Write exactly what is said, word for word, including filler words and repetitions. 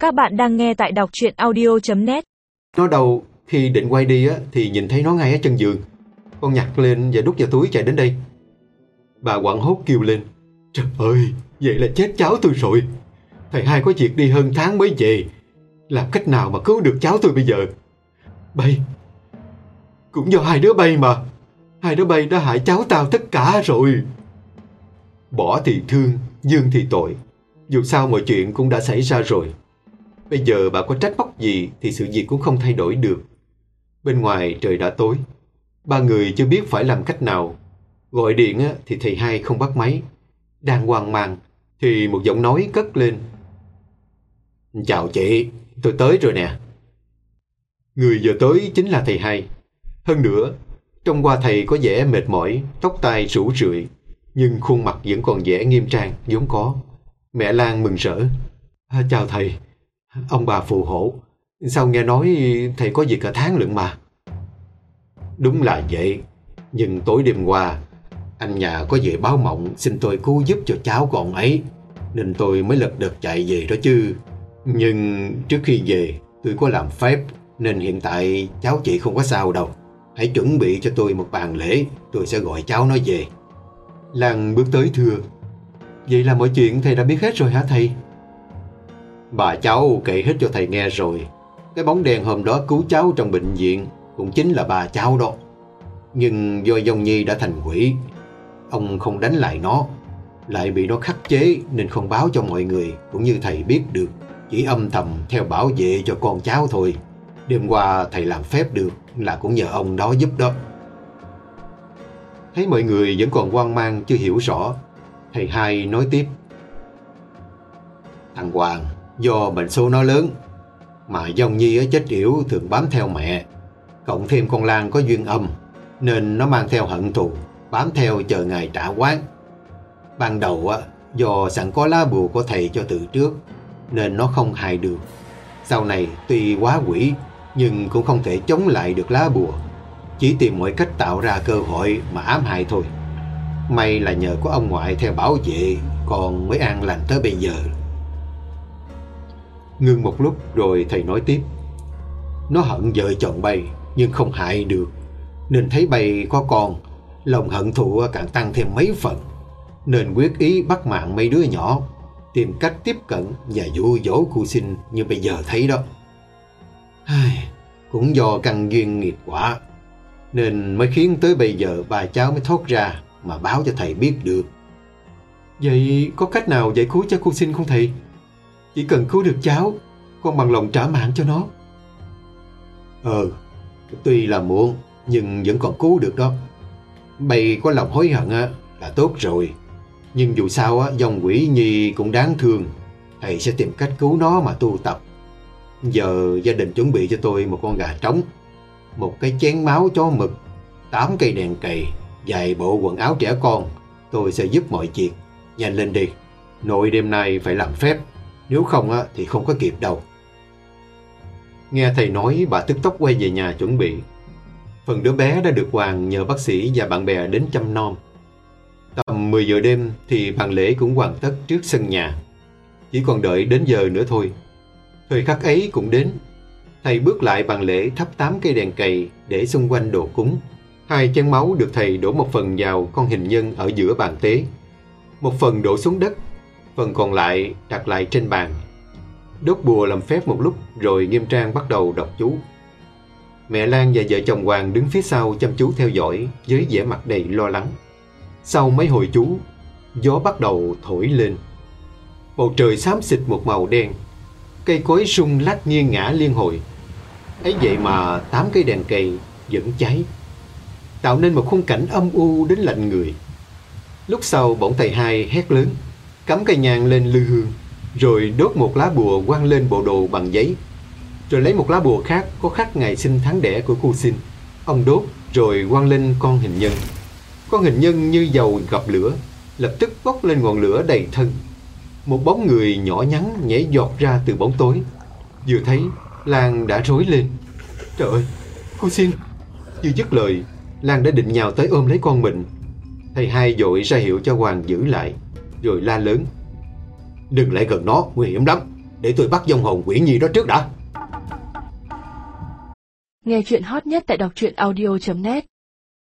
Các bạn đang nghe tại đọc truyện audio chấm net. Nó đâu, khi định quay đi á thì nhìn thấy nó ngay ở chân giường. Con nhặt lên và đút vào túi chạy đến đây. Bà hoảng hốt kêu lên: Trời ơi, vậy là chết cháu tôi rồi. Thầy hai có việc đi hơn tháng mới về. Làm cách nào mà cứu được cháu tôi bây giờ? Bay, cũng do hai đứa bay mà. Hai đứa bay đã hại cháu tao tất cả rồi. Bỏ thì thương, dương thì tội. Dù sao mọi chuyện cũng đã xảy ra rồi. Bây giờ bà có trách móc gì thì sự việc cũng không thay đổi được. Bên ngoài trời đã tối. Ba người chưa biết phải làm cách nào. Gọi điện á, thì thầy hai không bắt máy. Đang hoang mang thì một giọng nói cất lên: Chào chị, tôi tới rồi nè. Người vừa tới chính là thầy hai. Hơn nữa, trông qua thầy có vẻ mệt mỏi, tóc tai rũ rượi, nhưng khuôn mặt vẫn còn vẻ nghiêm trang vốn có. Mẹ Lan mừng rỡ: à, Chào thầy, ông bà phù hộ. Sao nghe nói thầy có việc cả tháng lận mà. Đúng là vậy, nhưng tối đêm qua anh nhà có về báo mộng xin tôi cứu giúp cho cháu con ấy, nên tôi mới lật đật chạy về đó chứ. Nhưng trước khi về tôi có làm phép, nên hiện tại cháu chị không có sao đâu. Hãy chuẩn bị cho tôi một bàn lễ, tôi sẽ gọi cháu nó về. Lan bước tới thưa: Vậy là mọi chuyện thầy đã biết hết rồi hả thầy? Bà cháu kể hết cho thầy nghe rồi. Cái bóng đèn hôm đó cứu cháu trong bệnh viện cũng chính là bà cháu đó. Nhưng do Dông Nhi đã thành quỷ, ông không đánh lại nó, lại bị nó khắc chế nên không báo cho mọi người cũng như thầy biết được, chỉ âm thầm theo bảo vệ cho con cháu thôi. Đêm qua thầy làm phép được là cũng nhờ ông đó giúp đó. Thấy mọi người vẫn còn hoang mang chưa hiểu rõ, thầy hai nói tiếp: Thằng Hoàng do bệnh số nó lớn, mà Dông Nhi chết yểu thường bám theo mẹ, cộng thêm con Lan có duyên âm, nên nó mang theo hận thù, bám theo chờ ngày trả oán. Ban đầu á, do sẵn có lá bùa của thầy cho từ trước nên nó không hại được. Sau này tuy quá quỷ nhưng cũng không thể chống lại được lá bùa, chỉ tìm mọi cách tạo ra cơ hội mà ám hại thôi. May là nhờ có ông ngoại theo bảo vệ, con mới an lành tới bây giờ. Ngưng một lúc rồi thầy nói tiếp: Nó hận vợ chồng Bay nhưng không hại được, nên thấy Bay có con, lòng hận thù càng tăng thêm mấy phần, nên quyết ý bắt mạng mấy đứa nhỏ, tìm cách tiếp cận và dụ dỗ cô Sinh như bây giờ thấy đó. Ai, cũng do căn duyên nghiệp quả nên mới khiến tới bây giờ bà cháu mới thoát ra mà báo cho thầy biết được. Vậy có cách nào giải cứu cho cô Sinh không thầy? Chỉ cần cứu được cháu, con bằng lòng trả mạng cho nó. Ờ, tuy là muộn nhưng vẫn còn cứu được đó. Bay có lòng hối hận á là tốt rồi. Nhưng dù sao á, dòng quỷ nhi cũng đáng thương. Thầy sẽ tìm cách cứu nó mà tu tập. Giờ gia đình chuẩn bị cho tôi một con gà trống, một cái chén máu chó mực, tám cây đèn cầy, vài bộ quần áo trẻ con. Tôi sẽ giúp mọi việc. Nhanh lên đi, nội đêm nay phải làm phép, nếu không á, thì không có kịp đâu. Nghe thầy nói, bà tức tốc quay về nhà chuẩn bị. Phần đứa bé đã được Hoàng nhờ bác sĩ và bạn bè đến chăm nom. Tầm mười giờ đêm thì bàn lễ cũng hoàn tất trước sân nhà. Chỉ còn đợi đến giờ nữa thôi. Thời khắc ấy cũng đến. Thầy bước lại bàn lễ thắp tám cây đèn cầy để xung quanh đồ cúng. Hai chén máu được thầy đổ một phần vào con hình nhân ở giữa bàn tế, một phần đổ xuống đất, phần còn lại đặt lại trên bàn. Đốt bùa làm phép một lúc rồi nghiêm trang bắt đầu đọc chú. Mẹ Lan và vợ chồng Hoàng đứng phía sau chăm chú theo dõi với vẻ mặt đầy lo lắng. Sau mấy hồi chú, gió bắt đầu thổi lên. Bầu trời xám xịt một màu đen, cây cối rung lắc nghiêng ngả liên hồi. Ấy vậy mà tám cây đèn cầy vẫn cháy, tạo nên một khung cảnh âm u đến lạnh người. Lúc sau bỗng thầy hai hét lớn, cắm cây nhang lên lư hương, rồi đốt một lá bùa quăng lên bộ đồ bằng giấy, rồi lấy một lá bùa khác có khắc ngày sinh tháng đẻ của cô Sinh. Ông đốt rồi quăng lên con hình nhân. Con hình nhân như dầu gặp lửa, lập tức bốc lên ngọn lửa đầy thân. Một bóng người nhỏ nhắn nhảy giọt ra từ bóng tối. Vừa thấy, Lan đã rối lên. Trời ơi, cô Sinh! Vừa dứt lời, Lan đã định nhào tới ôm lấy con mình. Thầy hai vội ra hiệu cho Hoàng giữ lại, rồi la lớn: Đừng lại gần nó, nguy hiểm lắm. để tôi bắt vong hồn Quyển Nhi đó trước đã. Nghe chuyện hot nhất tại đọc truyện audio chấm net.